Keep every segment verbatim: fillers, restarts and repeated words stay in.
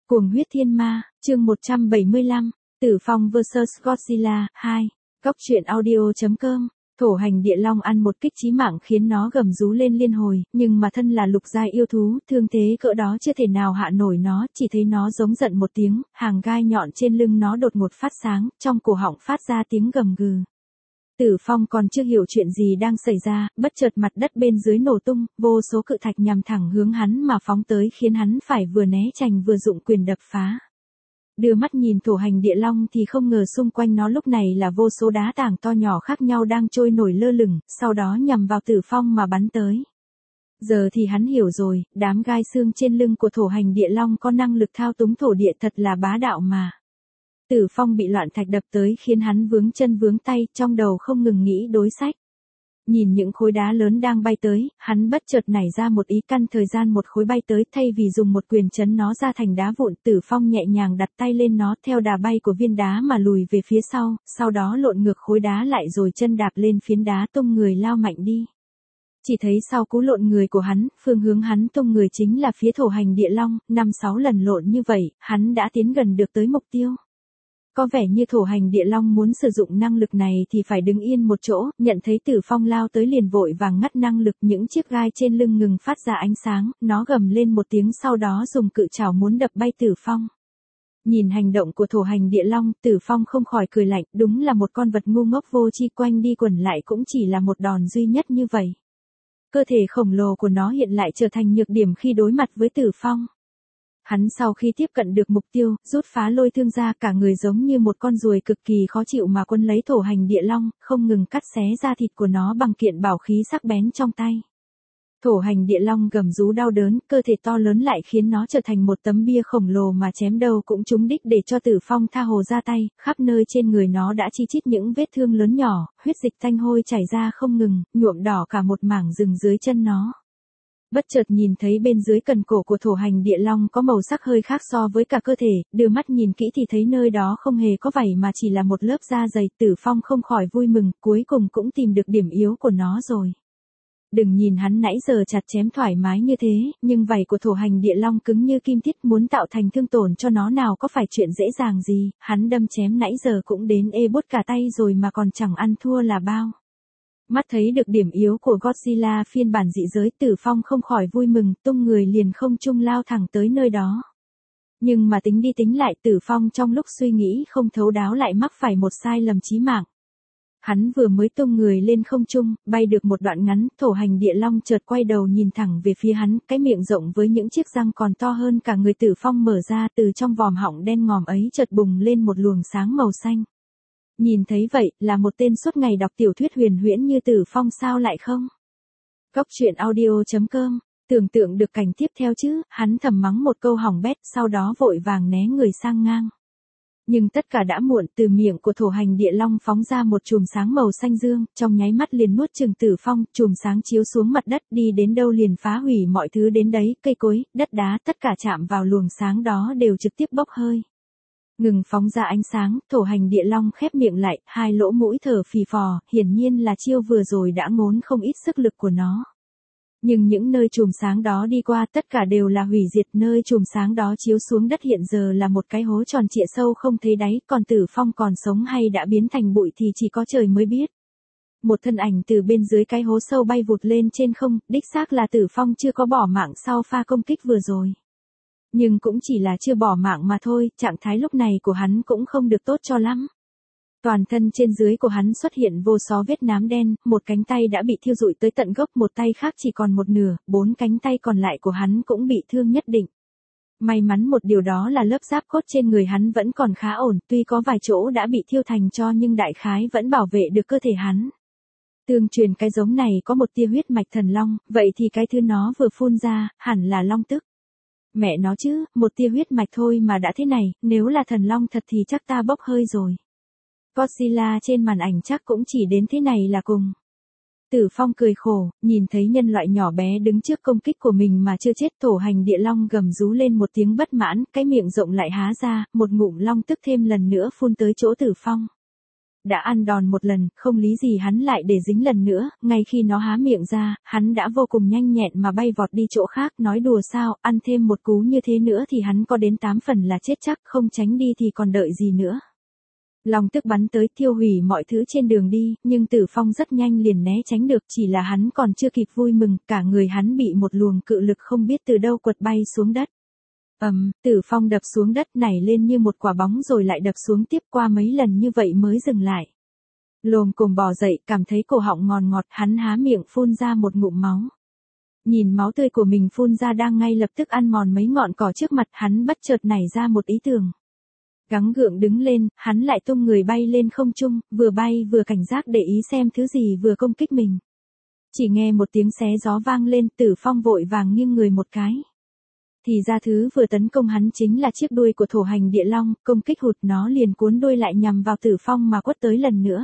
Cuồng huyết thiên ma, chương một trăm bảy mươi lăm, Tử Phong versus Godzilla, hai. Góc truyện audio chấm com. Thổ hành địa long ăn một kích chí mạng khiến nó gầm rú lên liên hồi, nhưng mà thân là lục giai yêu thú, thương thế cỡ đó chưa thể nào hạ nổi nó, chỉ thấy nó giống giận một tiếng, hàng gai nhọn trên lưng nó đột ngột phát sáng, trong cổ họng phát ra tiếng gầm gừ. Tử Phong còn chưa hiểu chuyện gì đang xảy ra, bất chợt mặt đất bên dưới nổ tung, vô số cự thạch nhằm thẳng hướng hắn mà phóng tới khiến hắn phải vừa né tránh vừa dụng quyền đập phá. Đưa mắt nhìn thổ hành địa long thì không ngờ xung quanh nó lúc này là vô số đá tảng to nhỏ khác nhau đang trôi nổi lơ lửng, sau đó nhằm vào Tử Phong mà bắn tới. Giờ thì hắn hiểu rồi, đám gai xương trên lưng của thổ hành địa long có năng lực thao túng thổ địa thật là bá đạo mà. Tử Phong bị loạn thạch đập tới khiến hắn vướng chân vướng tay, trong đầu không ngừng nghĩ đối sách. Nhìn những khối đá lớn đang bay tới, hắn bất chợt nảy ra một ý căn thời gian một khối bay tới thay vì dùng một quyền chấn nó ra thành đá vụn. Tử Phong nhẹ nhàng đặt tay lên nó theo đà bay của viên đá mà lùi về phía sau, sau đó lộn ngược khối đá lại rồi chân đạp lên phiến đá tung người lao mạnh đi. Chỉ thấy sau cú lộn người của hắn, phương hướng hắn tung người chính là phía thổ hành địa long, năm sáu lần lộn như vậy, hắn đã tiến gần được tới mục tiêu. Có vẻ như thổ hành địa long muốn sử dụng năng lực này thì phải đứng yên một chỗ, nhận thấy Tử Phong lao tới liền vội vàng ngắt năng lực, những chiếc gai trên lưng ngừng phát ra ánh sáng, nó gầm lên một tiếng sau đó dùng cự trảo muốn đập bay Tử Phong. Nhìn hành động của thổ hành địa long, Tử Phong không khỏi cười lạnh, đúng là một con vật ngu ngốc vô tri, quanh đi quẩn lại cũng chỉ là một đòn duy nhất như vậy. Cơ thể khổng lồ của nó hiện lại trở thành nhược điểm khi đối mặt với Tử Phong. Hắn sau khi tiếp cận được mục tiêu, rút phá lôi thương ra, cả người giống như một con ruồi cực kỳ khó chịu mà quấn lấy thổ hành địa long, không ngừng cắt xé da thịt của nó bằng kiện bảo khí sắc bén trong tay. Thổ hành địa long gầm rú đau đớn, cơ thể to lớn lại khiến nó trở thành một tấm bia khổng lồ mà chém đâu cũng trúng đích để cho Tử Phong tha hồ ra tay, khắp nơi trên người nó đã chi chít những vết thương lớn nhỏ, huyết dịch tanh hôi chảy ra không ngừng, nhuộm đỏ cả một mảng rừng dưới chân nó. Bất chợt nhìn thấy bên dưới cần cổ của thổ hành địa long có màu sắc hơi khác so với cả cơ thể, đưa mắt nhìn kỹ thì thấy nơi đó không hề có vảy mà chỉ là một lớp da dày. Tử Phong không khỏi vui mừng, cuối cùng cũng tìm được điểm yếu của nó rồi. Đừng nhìn hắn nãy giờ chặt chém thoải mái như thế, nhưng vảy của thổ hành địa long cứng như kim thiết, muốn tạo thành thương tổn cho nó nào có phải chuyện dễ dàng gì, hắn đâm chém nãy giờ cũng đến ê buốt cả tay rồi mà còn chẳng ăn thua là bao. Mắt thấy được điểm yếu của Godzilla phiên bản dị giới, Tử Phong không khỏi vui mừng, tung người liền không trung lao thẳng tới nơi đó. Nhưng mà tính đi tính lại, Tử Phong trong lúc suy nghĩ không thấu đáo lại mắc phải một sai lầm chí mạng. Hắn vừa mới tung người lên không trung, bay được một đoạn ngắn, thổ hành địa long chợt quay đầu nhìn thẳng về phía hắn, cái miệng rộng với những chiếc răng còn to hơn cả người Tử Phong mở ra, từ trong vòm họng đen ngòm ấy chợt bùng lên một luồng sáng màu xanh. Nhìn thấy vậy, là một tên suốt ngày đọc tiểu thuyết huyền huyễn như Tử Phong sao lại không? Góc truyện audio chấm com, tưởng tượng được cảnh tiếp theo chứ, hắn thầm mắng một câu hỏng bét, sau đó vội vàng né người sang ngang. Nhưng tất cả đã muộn, từ miệng của thổ hành địa long phóng ra một chùm sáng màu xanh dương, trong nháy mắt liền nuốt chửng Tử Phong, chùm sáng chiếu xuống mặt đất, đi đến đâu liền phá hủy mọi thứ đến đấy, cây cối, đất đá, tất cả chạm vào luồng sáng đó đều trực tiếp bốc hơi. Ngừng phóng ra ánh sáng, thổ hành địa long khép miệng lại, hai lỗ mũi thở phì phò, hiển nhiên là chiêu vừa rồi đã ngốn không ít sức lực của nó. Nhưng những nơi chùm sáng đó đi qua tất cả đều là hủy diệt, nơi chùm sáng đó chiếu xuống đất hiện giờ là một cái hố tròn trịa sâu không thấy đáy, còn Tử Phong còn sống hay đã biến thành bụi thì chỉ có trời mới biết. Một thân ảnh từ bên dưới cái hố sâu bay vụt lên trên không, đích xác là Tử Phong chưa có bỏ mạng sau pha công kích vừa rồi. Nhưng cũng chỉ là chưa bỏ mạng mà thôi, trạng thái lúc này của hắn cũng không được tốt cho lắm. Toàn thân trên dưới của hắn xuất hiện vô số vết nám đen, một cánh tay đã bị thiêu rụi tới tận gốc, một tay khác chỉ còn một nửa, bốn cánh tay còn lại của hắn cũng bị thương nhất định. May mắn một điều đó là lớp giáp cốt trên người hắn vẫn còn khá ổn, tuy có vài chỗ đã bị thiêu thành tro nhưng đại khái vẫn bảo vệ được cơ thể hắn. Tương truyền cái giống này có một tia huyết mạch thần long, vậy thì cái thứ nó vừa phun ra, hẳn là long tức. Mẹ nó chứ, một tia huyết mạch thôi mà đã thế này, nếu là thần long thật thì chắc ta bốc hơi rồi. Godzilla trên màn ảnh chắc cũng chỉ đến thế này là cùng. Tử Phong cười khổ, nhìn thấy nhân loại nhỏ bé đứng trước công kích của mình mà chưa chết, thổ hành địa long gầm rú lên một tiếng bất mãn, cái miệng rộng lại há ra, một ngụm long tức thêm lần nữa phun tới chỗ Tử Phong. Đã ăn đòn một lần, không lý gì hắn lại để dính lần nữa, ngay khi nó há miệng ra, hắn đã vô cùng nhanh nhẹn mà bay vọt đi chỗ khác, nói đùa sao, ăn thêm một cú như thế nữa thì hắn có đến tám phần là chết chắc, không tránh đi thì còn đợi gì nữa. Long tức bắn tới thiêu hủy mọi thứ trên đường đi, nhưng Tử Phong rất nhanh liền né tránh được, chỉ là hắn còn chưa kịp vui mừng, cả người hắn bị một luồng cự lực không biết từ đâu quật bay xuống đất. Ầm, um, Tử Phong đập xuống đất nảy lên như một quả bóng rồi lại đập xuống tiếp, qua mấy lần như vậy mới dừng lại. Lồm cồm bò dậy, cảm thấy cổ họng ngọt ngọt, hắn há miệng phun ra một ngụm máu. Nhìn máu tươi của mình phun ra đang ngay lập tức ăn mòn mấy ngọn cỏ trước mặt, hắn bất chợt nảy ra một ý tưởng. Gắng gượng đứng lên, hắn lại tung người bay lên không trung, vừa bay vừa cảnh giác để ý xem thứ gì vừa công kích mình. Chỉ nghe một tiếng xé gió vang lên, Tử Phong vội vàng nghiêng người một cái. Thì ra thứ vừa tấn công hắn chính là chiếc đuôi của thổ hành địa long, công kích hụt nó liền cuốn đuôi lại nhằm vào Tử Phong mà quất tới lần nữa.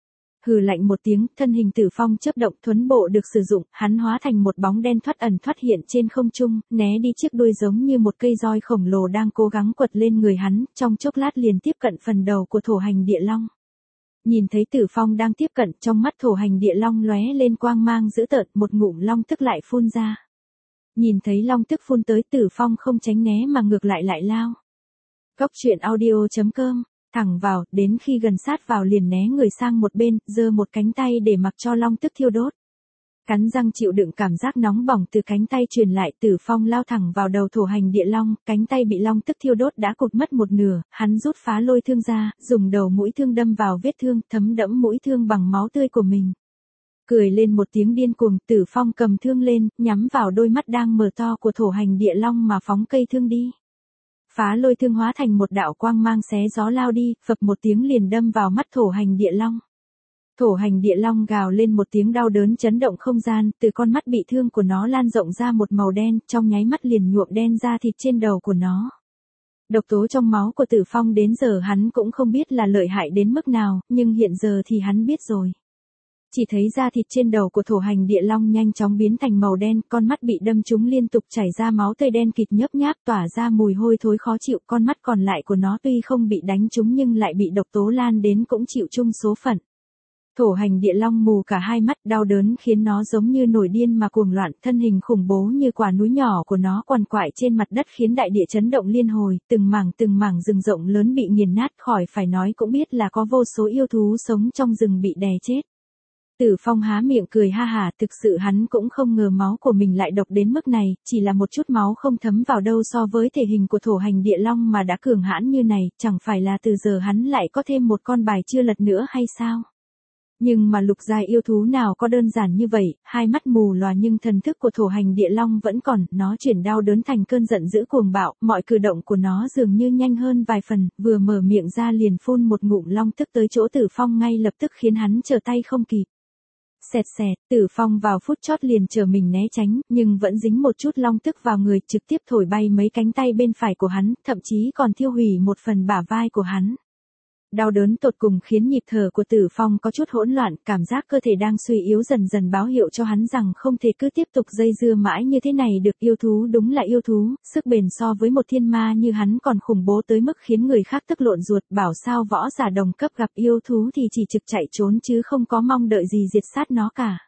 Hừ lạnh một tiếng, thân hình Tử Phong chớp động, thuấn bộ được sử dụng, hắn hóa thành một bóng đen thoát ẩn thoát hiện trên không trung, né đi chiếc đuôi giống như một cây roi khổng lồ đang cố gắng quật lên người hắn, trong chốc lát liền tiếp cận phần đầu của thổ hành địa long. Nhìn thấy Tử Phong đang tiếp cận, trong mắt thổ hành địa long lóe lên quang mang dữ tợn, một ngụm long tức lại phun ra. Nhìn thấy long tức phun tới, Tử Phong không tránh né mà ngược lại lại lao. Góc truyện audio chấm com, thẳng vào, đến khi gần sát vào liền né người sang một bên, giơ một cánh tay để mặc cho long tức thiêu đốt. Cắn răng chịu đựng cảm giác nóng bỏng từ cánh tay truyền lại, Tử Phong lao thẳng vào đầu thổ hành địa long, cánh tay bị long tức thiêu đốt đã cụt mất một nửa, hắn rút phá lôi thương ra, dùng đầu mũi thương đâm vào vết thương, thấm đẫm mũi thương bằng máu tươi của mình. Cười lên một tiếng điên cuồng, Tử Phong cầm thương lên, nhắm vào đôi mắt đang mở to của thổ hành địa long mà phóng cây thương đi. Phá lôi thương hóa thành một đạo quang mang xé gió lao đi, phập một tiếng liền đâm vào mắt thổ hành địa long. Thổ hành địa long gào lên một tiếng đau đớn chấn động không gian, từ con mắt bị thương của nó lan rộng ra một màu đen, trong nháy mắt liền nhuộm đen da thịt trên đầu của nó. Độc tố trong máu của Tử Phong đến giờ hắn cũng không biết là lợi hại đến mức nào, nhưng hiện giờ thì hắn biết rồi. Chỉ thấy da thịt trên đầu của thổ hành địa long nhanh chóng biến thành màu đen, con mắt bị đâm trúng liên tục chảy ra máu tươi đen kịt nhớp nháp tỏa ra mùi hôi thối khó chịu, con mắt còn lại của nó tuy không bị đánh trúng nhưng lại bị độc tố lan đến cũng chịu chung số phận. Thổ hành địa long mù cả hai mắt, đau đớn khiến nó giống như nổi điên mà cuồng loạn, thân hình khủng bố như quả núi nhỏ của nó quằn quại trên mặt đất khiến đại địa chấn động liên hồi, từng mảng từng mảng rừng rộng lớn bị nghiền nát, khỏi phải nói cũng biết là có vô số yêu thú sống trong rừng bị đè chết. Tử Phong há miệng cười ha hả, thực sự hắn cũng không ngờ máu của mình lại độc đến mức này, chỉ là một chút máu không thấm vào đâu so với thể hình của thổ hành địa long mà đã cường hãn như này, chẳng phải là từ giờ hắn lại có thêm một con bài chưa lật nữa hay sao? Nhưng mà lục giai yêu thú nào có đơn giản như vậy, hai mắt mù lòa nhưng thần thức của thổ hành địa long vẫn còn, nó chuyển đau đớn thành cơn giận dữ cuồng bạo, mọi cử động của nó dường như nhanh hơn vài phần, vừa mở miệng ra liền phun một ngụm long tức tới chỗ Tử Phong ngay lập tức khiến hắn trở tay không kịp. Xẹt xẹt, Tử Phong vào phút chót liền chờ mình né tránh, nhưng vẫn dính một chút long tức vào người, trực tiếp thổi bay mấy cánh tay bên phải của hắn, thậm chí còn thiêu hủy một phần bả vai của hắn. Đau đớn tột cùng khiến nhịp thở của Tử Phong có chút hỗn loạn, cảm giác cơ thể đang suy yếu dần dần báo hiệu cho hắn rằng không thể cứ tiếp tục dây dưa mãi như thế này được. Yêu thú đúng là yêu thú, sức bền so với một thiên ma như hắn còn khủng bố tới mức khiến người khác tức lộn ruột, bảo sao võ giả đồng cấp gặp yêu thú thì chỉ trực chạy trốn chứ không có mong đợi gì diệt sát nó cả.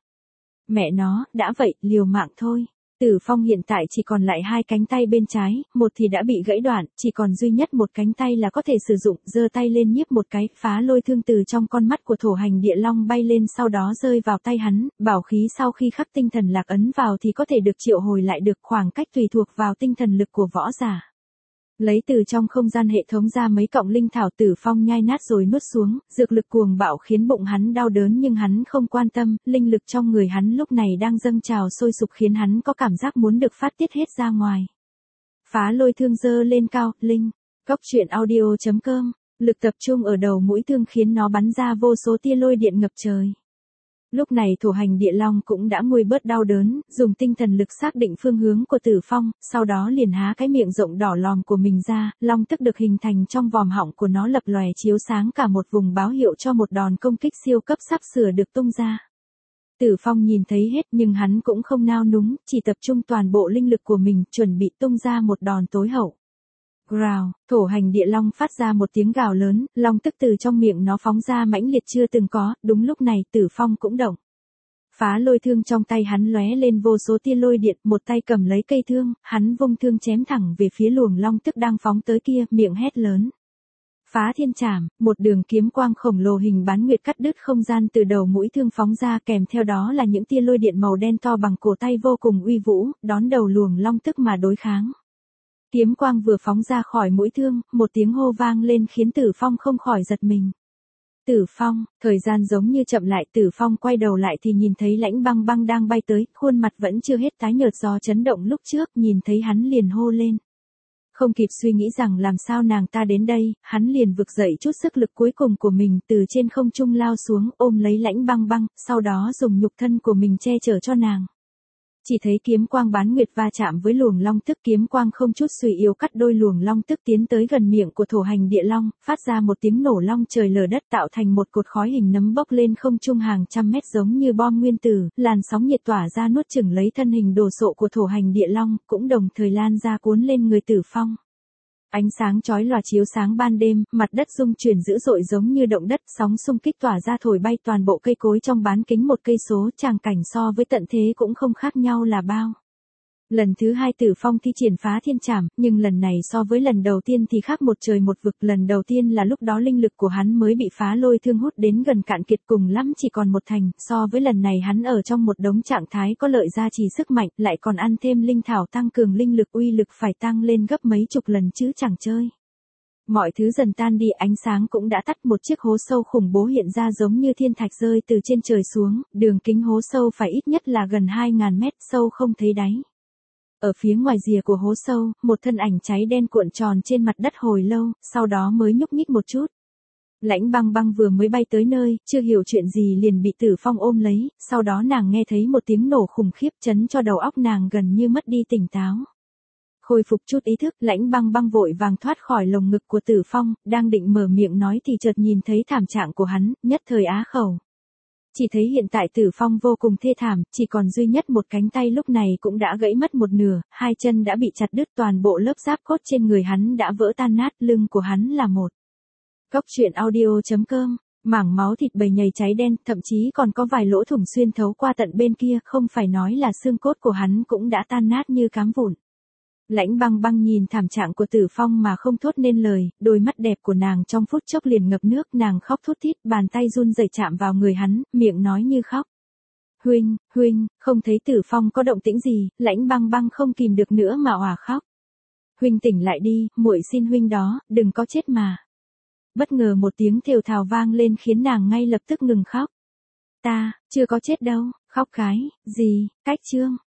Mẹ nó, đã vậy, liều mạng thôi. Tử Phong hiện tại chỉ còn lại hai cánh tay bên trái, một thì đã bị gãy đoạn, chỉ còn duy nhất một cánh tay là có thể sử dụng, giơ tay lên nhiếp một cái, phá lôi thương từ trong con mắt của thổ hành địa long bay lên sau đó rơi vào tay hắn, bảo khí sau khi khắc tinh thần lạc ấn vào thì có thể được triệu hồi lại được, khoảng cách tùy thuộc vào tinh thần lực của võ giả. Lấy từ trong không gian hệ thống ra mấy cọng linh thảo, Tử Phong nhai nát rồi nuốt xuống, dược lực cuồng bạo khiến bụng hắn đau đớn nhưng hắn không quan tâm, linh lực trong người hắn lúc này đang dâng trào sôi sục khiến hắn có cảm giác muốn được phát tiết hết ra ngoài. Phá lôi thương giơ lên cao, linh, góc truyện audio chấm com, lực tập trung ở đầu mũi thương khiến nó bắn ra vô số tia lôi điện ngập trời. Lúc này thổ hành địa long cũng đã nguôi bớt đau đớn, dùng tinh thần lực xác định phương hướng của Tử Phong, sau đó liền há cái miệng rộng đỏ lòm của mình ra, long tức được hình thành trong vòm họng của nó lập lòe chiếu sáng cả một vùng báo hiệu cho một đòn công kích siêu cấp sắp sửa được tung ra. Tử Phong nhìn thấy hết nhưng hắn cũng không nao núng, chỉ tập trung toàn bộ linh lực của mình chuẩn bị tung ra một đòn tối hậu. Growl, thổ hành địa long phát ra một tiếng gào lớn, long tức từ trong miệng nó phóng ra mãnh liệt chưa từng có, đúng lúc này Tử Phong cũng động. Phá lôi thương trong tay hắn lóe lên vô số tia lôi điện, một tay cầm lấy cây thương, hắn vung thương chém thẳng về phía luồng long tức đang phóng tới kia, miệng hét lớn. Phá thiên trảm, một đường kiếm quang khổng lồ hình bán nguyệt cắt đứt không gian từ đầu mũi thương phóng ra, kèm theo đó là những tia lôi điện màu đen to bằng cổ tay vô cùng uy vũ, đón đầu luồng long tức mà đối kháng. Kiếm quang vừa phóng ra khỏi mũi thương, một tiếng hô vang lên khiến Tử Phong không khỏi giật mình. Tử Phong, thời gian giống như chậm lại, Tử Phong quay đầu lại thì nhìn thấy Lãnh Băng Băng đang bay tới, khuôn mặt vẫn chưa hết tái nhợt do chấn động lúc trước, nhìn thấy hắn liền hô lên. Không kịp suy nghĩ rằng làm sao nàng ta đến đây, hắn liền vực dậy chút sức lực cuối cùng của mình, từ trên không trung lao xuống, ôm lấy Lãnh Băng Băng, sau đó dùng nhục thân của mình che chở cho nàng. Chỉ thấy kiếm quang bán nguyệt va chạm với luồng long tức, kiếm quang không chút suy yếu cắt đôi luồng long tức tiến tới gần miệng của thổ hành địa long, phát ra một tiếng nổ long trời lở đất, tạo thành một cột khói hình nấm bốc lên không trung hàng trăm mét giống như bom nguyên tử, làn sóng nhiệt tỏa ra nuốt chửng lấy thân hình đồ sộ của thổ hành địa long, cũng đồng thời lan ra cuốn lên người Tử Phong. Ánh sáng chói lòa chiếu sáng ban đêm, mặt đất rung chuyển dữ dội giống như động đất, sóng xung kích tỏa ra thổi bay toàn bộ cây cối trong bán kính một cây số, tràng cảnh so với tận thế cũng không khác nhau là bao. Lần thứ hai Tử Phong thi triển phá thiên trảm, nhưng lần này so với lần đầu tiên thì khác một trời một vực. Lần đầu tiên là lúc đó linh lực của hắn mới bị phá lôi thương hút đến gần cạn kiệt, cùng lắm chỉ còn một thành, so với lần này hắn ở trong một đống trạng thái có lợi gia trì sức mạnh, lại còn ăn thêm linh thảo tăng cường linh lực, uy lực phải tăng lên gấp mấy chục lần chứ chẳng chơi. Mọi thứ dần tan đi, ánh sáng cũng đã tắt, một chiếc hố sâu khủng bố hiện ra giống như thiên thạch rơi từ trên trời xuống, đường kính hố sâu phải ít nhất là gần hai ngàn mét, sâu không thấy đáy. Ở phía ngoài rìa của hố sâu, một thân ảnh cháy đen cuộn tròn trên mặt đất hồi lâu, sau đó mới nhúc nhích một chút. Lãnh Băng Băng vừa mới bay tới nơi, chưa hiểu chuyện gì liền bị Tử Phong ôm lấy, sau đó nàng nghe thấy một tiếng nổ khủng khiếp chấn cho đầu óc nàng gần như mất đi tỉnh táo. Khôi phục chút ý thức, Lãnh Băng Băng vội vàng thoát khỏi lồng ngực của Tử Phong, đang định mở miệng nói thì chợt nhìn thấy thảm trạng của hắn, nhất thời á khẩu. Chỉ thấy hiện tại Tử Phong vô cùng thê thảm, chỉ còn duy nhất một cánh tay lúc này cũng đã gãy mất một nửa, hai chân đã bị chặt đứt, toàn bộ lớp giáp cốt trên người hắn đã vỡ tan nát, lưng của hắn là một. Góc truyện audio chấm com, mảng máu thịt bầy nhầy cháy đen, thậm chí còn có vài lỗ thủng xuyên thấu qua tận bên kia, không phải nói là xương cốt của hắn cũng đã tan nát như cám vụn. Lãnh Băng Băng nhìn thảm trạng của Tử Phong mà không thốt nên lời, đôi mắt đẹp của nàng trong phút chốc liền ngập nước, nàng khóc thút thít, bàn tay run rẩy chạm vào người hắn, miệng nói như khóc. Huynh, huynh, không thấy Tử Phong có động tĩnh gì, Lãnh Băng Băng không kìm được nữa mà òa khóc. Huynh tỉnh lại đi, muội xin huynh đó, đừng có chết mà. Bất ngờ một tiếng thều thào vang lên khiến nàng ngay lập tức ngừng khóc. Ta, chưa có chết đâu, khóc cái, gì, cách chương.